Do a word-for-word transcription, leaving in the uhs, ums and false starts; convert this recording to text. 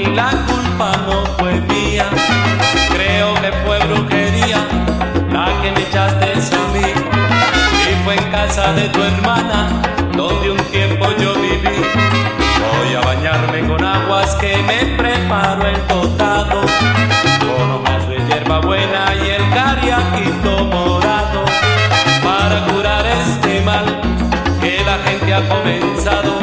la culpa no fue mía. Creo que fue brujería la que me echaste a mí. Y fue en casa de tu hermana donde un tiempo yo viví. Voy a bañarme con aguas que me preparo el tostado, con hojas de hierbabuena y el cariaquito morado, para curar este mal que la gente ha comenzado.